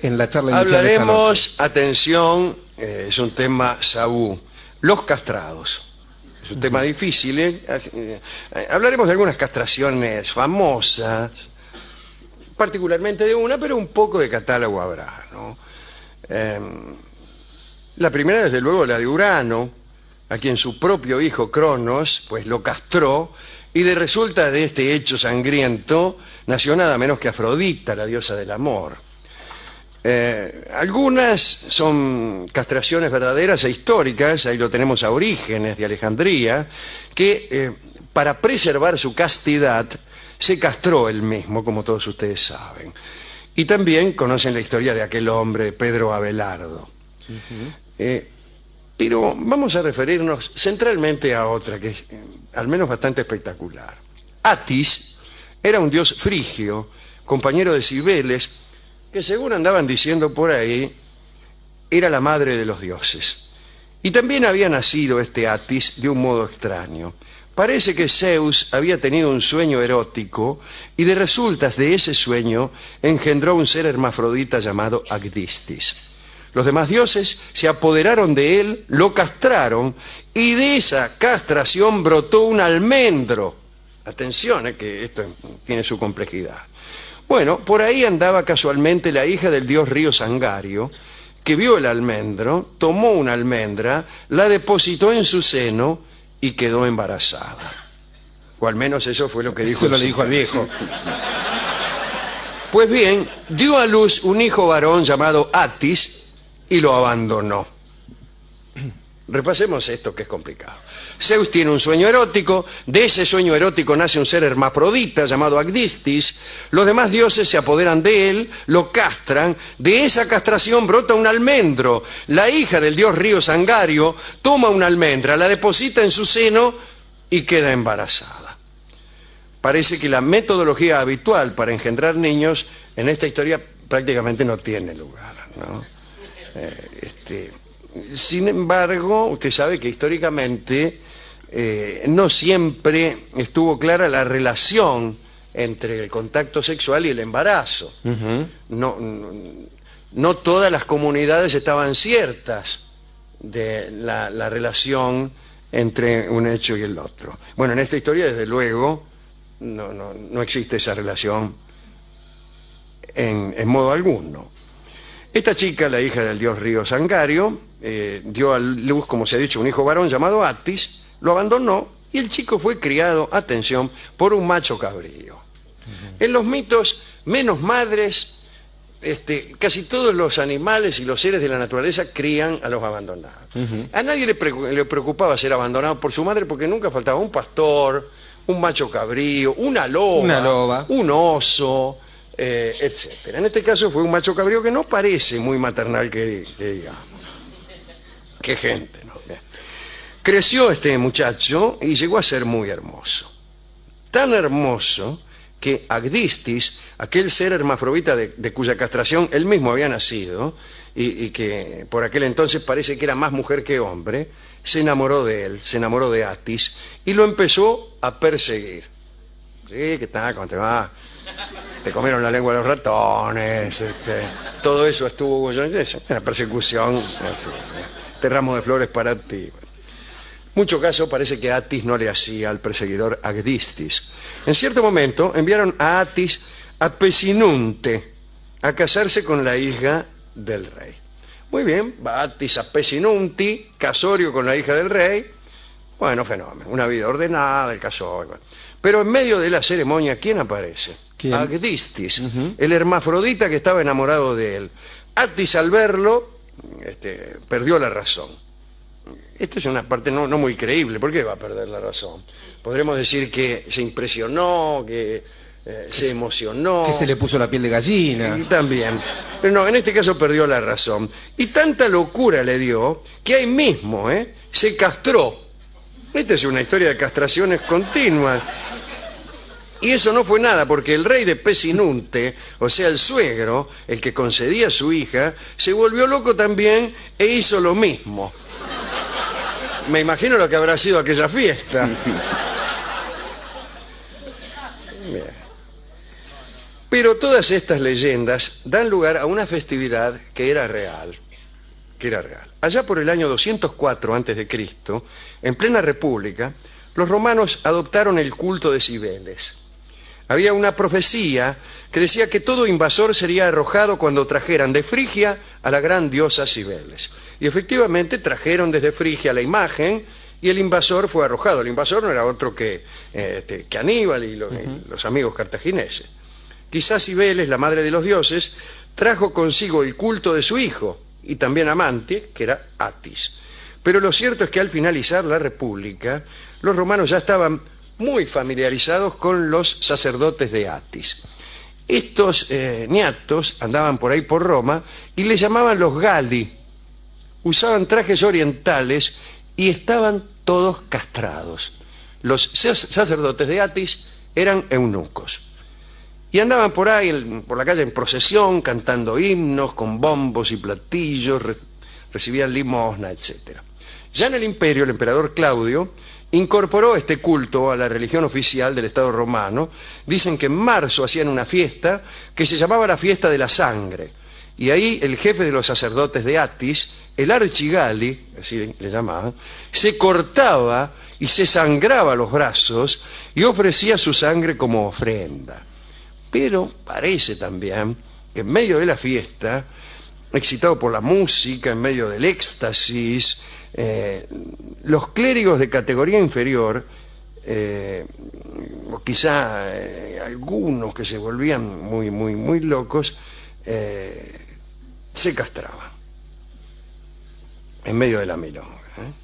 en la charla inicial de esta noche. Hablaremos, atención, es un tema tabú, los castrados. Es un tema difícil, ¿eh? Hablaremos de algunas castraciones famosas, particularmente de una, pero un poco de catálogo habrá, ¿no? La primera, desde luego, la de Urano, a quien su propio hijo Cronos pues lo castró, y de resulta de este hecho sangriento nació nada menos que Afrodita, la diosa del amor. Algunas son castraciones verdaderas e históricas. Ahí lo tenemos a Orígenes de Alejandría, que para preservar su castidad se castró él mismo, como todos ustedes saben. Y también conocen la historia de aquel hombre, Pedro Abelardo. Pero vamos a referirnos centralmente a otra, que es al menos bastante espectacular. Atis era un dios frigio, compañero de Cibeles, que según andaban diciendo por ahí, era la madre de los dioses. Y también había nacido este Atis de un modo extraño. Parece que Zeus había tenido un sueño erótico y de resultas de ese sueño engendró un ser hermafrodita llamado Agdistis. Los demás dioses se apoderaron de él, lo castraron y de esa castración brotó un almendro. Atención, que esto tiene su complejidad. Bueno, por ahí andaba casualmente la hija del dios río Sangario, que vio el almendro, tomó una almendra, la depositó en su seno y quedó embarazada. O al menos eso fue lo que dijo. Eso lo dijo al viejo. Pues bien, dio a luz un hijo varón llamado Atis y lo abandonó. Repasemos esto, que es complicado. Zeus tiene un sueño erótico, de ese sueño erótico nace un ser hermafrodita llamado Agdistis, los demás dioses se apoderan de él, lo castran, de esa castración brota un almendro, la hija del dios río Sangario toma una almendra, la deposita en su seno y queda embarazada. Parece que la metodología habitual para engendrar niños en esta historia prácticamente no tiene lugar, ¿no? Sin embargo, usted sabe que históricamente no siempre estuvo clara la relación entre el contacto sexual y el embarazo. No todas las comunidades estaban ciertas de la relación entre un hecho y el otro. Bueno, en esta historia, desde luego, no existe esa relación en modo alguno. Esta chica, la hija del dios río Sangario, dio a luz, como se ha dicho, un hijo varón llamado Atis, lo abandonó y el chico fue criado, atención, por un macho cabrío. En los mitos, menos madres, casi todos los animales y los seres de la naturaleza crían a los abandonados. A nadie le preocupaba ser abandonado por su madre porque nunca faltaba un pastor, un macho cabrío, una loba, un oso, etcétera. En este caso fue un macho cabrío que no parece muy maternal que digamos. Qué gente, ¿no? Creció este muchacho y llegó a ser muy hermoso. Tan hermoso que Agdistis, aquel ser hermafrodita de cuya castración él mismo había nacido y que por aquel entonces parece que era más mujer que hombre, se enamoró de él, se enamoró de Atis y lo empezó a perseguir. Sí, ¿qué tal? ¿Cómo te va? Te comieron la lengua los ratones, todo eso estuvo, una persecución, este ramo de flores para ti. Mucho caso parece que Atis no le hacía al perseguidor Agdistis. En cierto momento enviaron a Atis a Pesinunte a casarse con la hija del rey. Muy bien, va Atis a Pesinunti, casorio con la hija del rey. Bueno, fenómeno, una vida ordenada, el casorio. Pero en medio de la ceremonia, ¿quién aparece? ¿Quién? Agdistis, el hermafrodita que estaba enamorado de él. Atis, al verlo, perdió la razón. Esta es una parte no muy creíble. ¿Por qué va a perder la razón? Podremos decir que se impresionó, que se emocionó. Que se le puso la piel de gallina. También. Pero no, en este caso perdió la razón. Y tanta locura le dio que ahí mismo se castró. Esta es una historia de castraciones continuas. Y eso no fue nada, porque el rey de Pesinunte, o sea, el suegro, el que concedía a su hija, se volvió loco también e hizo lo mismo. Me imagino lo que habrá sido aquella fiesta. Bien. Pero todas estas leyendas dan lugar a una festividad que era real. Allá por el año 204 a.C., en plena República, los romanos adoptaron el culto de Cibeles. Había una profecía que decía que todo invasor sería arrojado cuando trajeran de Frigia a la gran diosa Cibeles. Y efectivamente trajeron desde Frigia la imagen y el invasor fue arrojado. El invasor no era otro que Aníbal y los amigos cartagineses. Quizás Cibeles, la madre de los dioses, trajo consigo el culto de su hijo y también amante, que era Atis. Pero lo cierto es que al finalizar la República, los romanos ya estaban muy familiarizados con los sacerdotes de Atis. Estos niatos andaban por ahí por Roma y les llamaban los Galli. Usaban trajes orientales y estaban todos castrados. Los sacerdotes de Atis eran eunucos. Y andaban por ahí, por la calle en procesión, cantando himnos, con bombos y platillos, recibían limosna, etc. Ya en el Imperio, el emperador Claudio incorporó este culto a la religión oficial del Estado romano. Dicen que en marzo hacían una fiesta que se llamaba la fiesta de la sangre. Y ahí el jefe de los sacerdotes de Atis, el Archigali, así le llamaban, se cortaba y se sangraba los brazos y ofrecía su sangre como ofrenda. Pero parece también que en medio de la fiesta, excitado por la música, en medio del éxtasis, los clérigos de categoría inferior, o quizá algunos que se volvían muy locos, se castraban en medio de la milonga.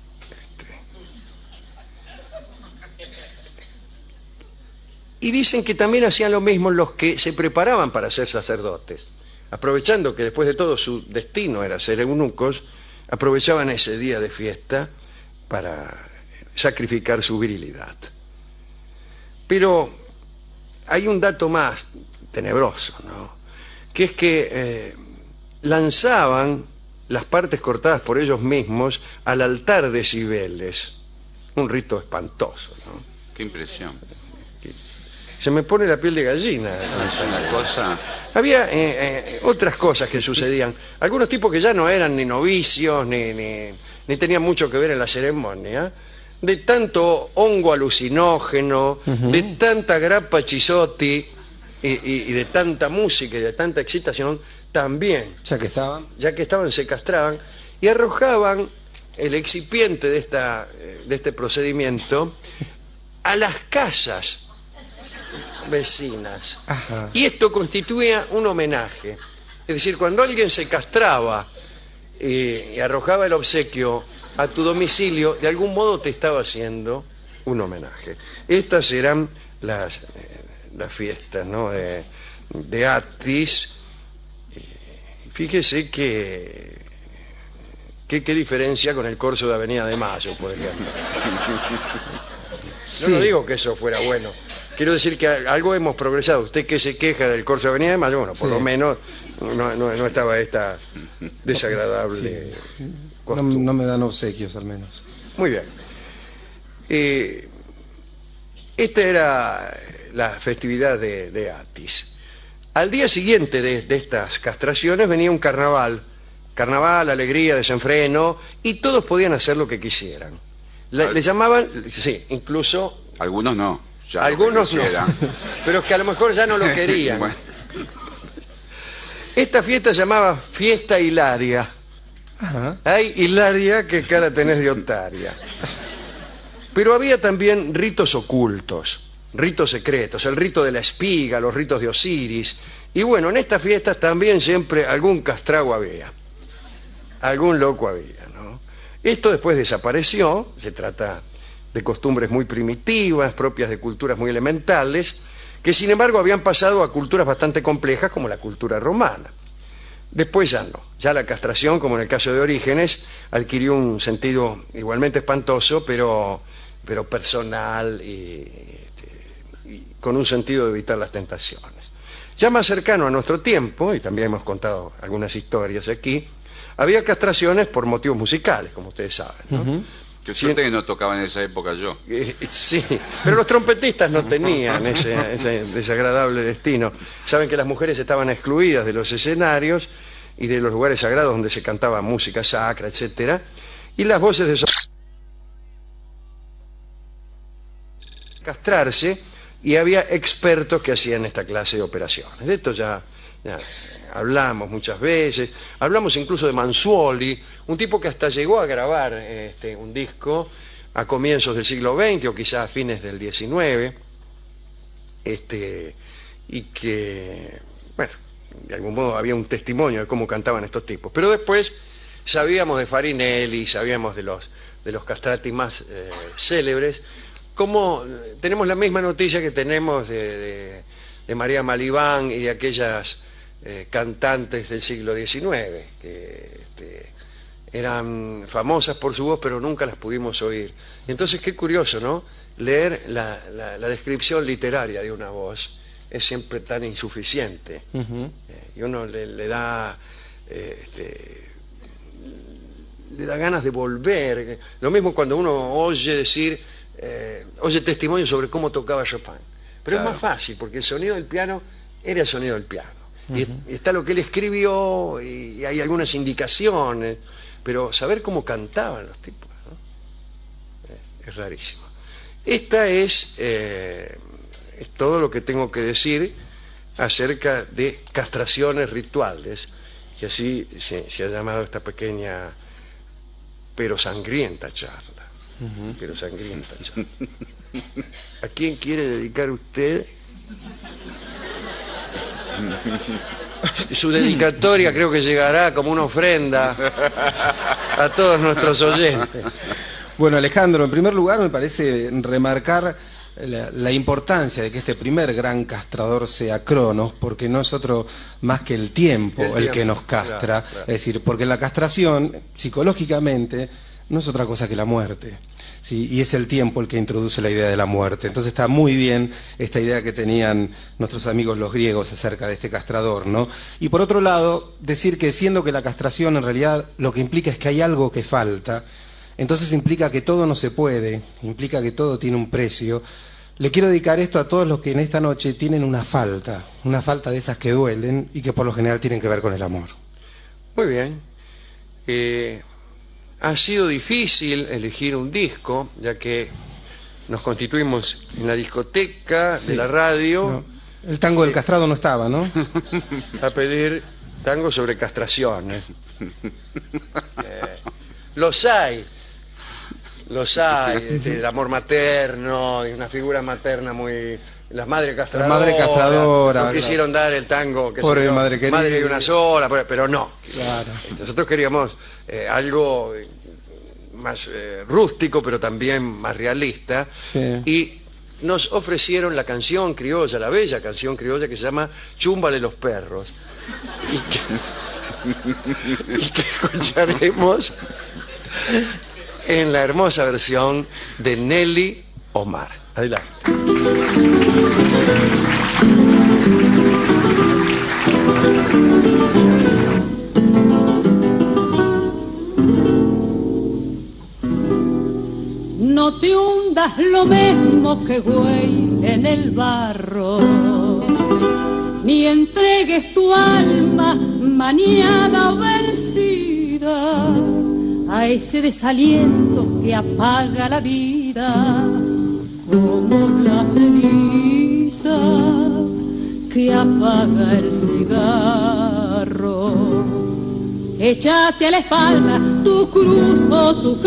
Y dicen que también hacían lo mismo los que se preparaban para ser sacerdotes. Aprovechando que después de todo su destino era ser eunucos, aprovechaban ese día de fiesta para sacrificar su virilidad. Pero hay un dato más tenebroso, ¿no? Que es que lanzaban las partes cortadas por ellos mismos al altar de Cibeles. Un rito espantoso, ¿no? Qué impresión. Se me pone la piel de gallina. Es una cosa... Había otras cosas que sucedían. Algunos tipos que ya no eran ni novicios, ni tenían mucho que ver en la ceremonia, de tanto hongo alucinógeno, de tanta grappa chisotti y de tanta música y de tanta excitación, también, ya que estaban, se castraban y arrojaban el excipiente de este procedimiento a las casas vecinas. Ajá. Y esto constituía un homenaje. Es decir, cuando alguien se castraba y arrojaba el obsequio a tu domicilio, de algún modo te estaba haciendo un homenaje. Estas eran las fiestas, ¿no?, de Atis. Fíjese qué diferencia con el corso de Avenida de Mayo, por ejemplo. Sí. No digo que eso fuera bueno. Quiero decir que algo hemos progresado. Usted que se queja del corso de Avenida de Mayo, bueno, por lo menos no estaba esta desagradable costumbre. No me dan obsequios, al menos. Muy bien. Esta era la festividad de Atis. Al día siguiente de estas castraciones venía un carnaval. Carnaval, alegría, desenfreno, y todos podían hacer lo que quisieran. Le llamaban, sí, incluso... Algunos no. Algunos no, pero que a lo mejor ya no lo querían. Bueno. Esta fiesta se llamaba Fiesta Hilaria. Ajá. Ay, Hilaria, qué cara tenés de otaria. Pero había también ritos ocultos, ritos secretos, el rito de la espiga, los ritos de Osiris. Y bueno, en estas fiestas también siempre algún castrago había, algún loco había, ¿no? Esto después desapareció. Se trata de costumbres muy primitivas, propias de culturas muy elementales, que sin embargo habían pasado a culturas bastante complejas como la cultura romana. Después ya no, ya la castración, como en el caso de Orígenes, adquirió un sentido igualmente espantoso, pero personal y con un sentido de evitar las tentaciones. Ya más cercano a nuestro tiempo, y también hemos contado algunas historias aquí, había castraciones por motivos musicales, como ustedes saben, ¿no? Qué suerte que no tocaba en esa época yo. Sí, pero los trompetistas no tenían ese desagradable destino. Saben que las mujeres estaban excluidas de los escenarios y de los lugares sagrados donde se cantaba música sacra, etcétera, y las voces de castrarse, y había expertos que hacían esta clase de operaciones. De esto ya hablamos muchas veces, hablamos incluso de Mansuoli, un tipo que hasta llegó a grabar un disco a comienzos del siglo XX o quizás a fines del XIX, y que, bueno, de algún modo había un testimonio de cómo cantaban estos tipos. Pero después sabíamos de Farinelli, sabíamos de los castrati más célebres, como tenemos la misma noticia que tenemos de María Malibán y de aquellas cantantes del siglo XIX, que eran famosas por su voz, pero nunca las pudimos oír. Y entonces, qué curioso, ¿no? Leer la descripción literaria de una voz es siempre tan insuficiente. Y uno le da ganas de volver. Lo mismo cuando uno oye testimonio sobre cómo tocaba Chopin. Pero claro, es más fácil, porque el sonido del piano era el sonido del piano. Y está lo que él escribió y hay algunas indicaciones, pero saber cómo cantaban los tipos, ¿no? Es rarísimo. Esta es todo lo que tengo que decir acerca de castraciones rituales, que así se ha llamado esta pequeña pero sangrienta charla. Pero sangrienta charla. ¿A quién quiere dedicar usted? Su dedicatoria creo que llegará como una ofrenda a todos nuestros oyentes. Bueno, Alejandro, en primer lugar me parece remarcar la importancia de que este primer gran castrador sea Cronos, porque no es otro más que el tiempo el que nos castra. Claro, claro. Es decir, porque la castración, psicológicamente, no es otra cosa que la muerte. ¿Sí? Y es el tiempo el que introduce la idea de la muerte. Entonces está muy bien esta idea que tenían nuestros amigos los griegos acerca de este castrador, ¿no? Y por otro lado, decir que siendo que la castración en realidad lo que implica es que hay algo que falta, entonces implica que todo no se puede, implica que todo tiene un precio. Le quiero dedicar esto a todos los que en esta noche tienen una falta de esas que duelen y que por lo general tienen que ver con el amor. Muy bien. Ha sido difícil elegir un disco, ya que nos constituimos en la discoteca de la radio. No, el tango del castrado no estaba, ¿no? A pedir tango sobre castraciones. Los hay, del amor materno, y una figura materna muy... Las madres castradoras. La madre castradora. No quisieron dar el tango que pobre madre querida. Madre de una sola, pero no. Claro. Nosotros queríamos algo más rústico, pero también más realista. Sí. Y nos ofrecieron la canción criolla, la bella canción criolla que se llama Chúmbale los perros. Y que escucharemos en la hermosa versión de Nelly Omar. Adelante. No te hundas lo mismo que güey en el barro, ni entregues tu alma maniada o vencida a ese desaliento que apaga la vida, como la ceniza que apaga el cigarro. Échate a la espalda tu cruz o tu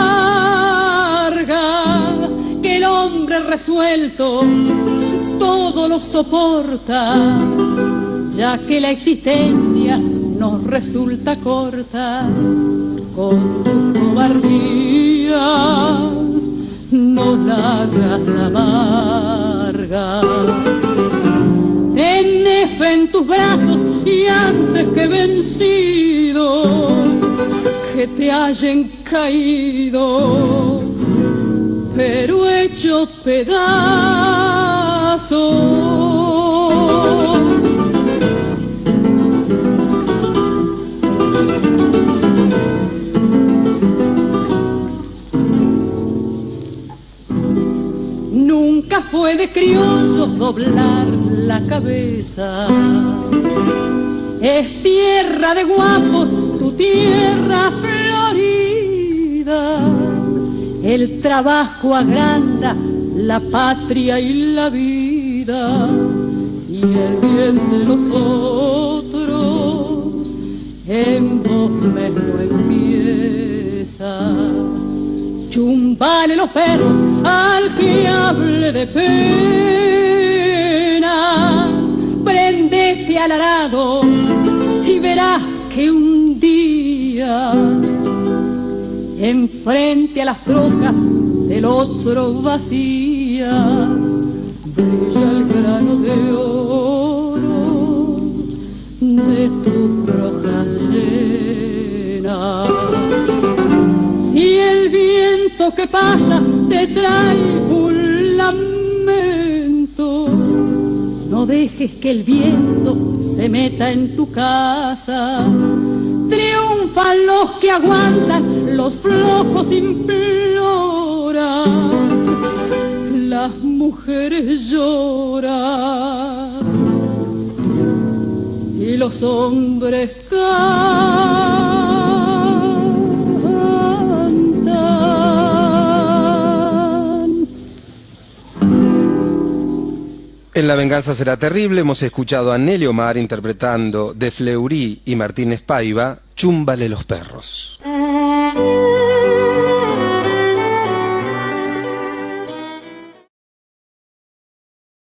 carga, que el hombre resuelto todo lo soporta, ya que la existencia nos resulta corta. Con tus cobardías no la hagas amarga. Ten fe en tus brazos y antes que vencido, que te hayan caído, pero hecho pedazos. de criollos doblar la cabeza. Es tierra de guapos, tu tierra florida. El trabajo agranda la patria y la vida, y el bien de los otros en vos mismo empieza. Chumbale los perros al que hable de penas, prendete al arado y verás que un día enfrente a las trocas del otro vacías brilla el grano de oro de tus rojas llenas. Si el viento que pasa te trae un lamento, no dejes que el viento se meta en tu casa. Triunfan los que aguantan, los flojos imploran, las mujeres lloran y los hombres cantan. En La venganza será terrible hemos escuchado a Nelly Omar interpretando de Fleury y Martínez Paiva, Chúmbale los perros.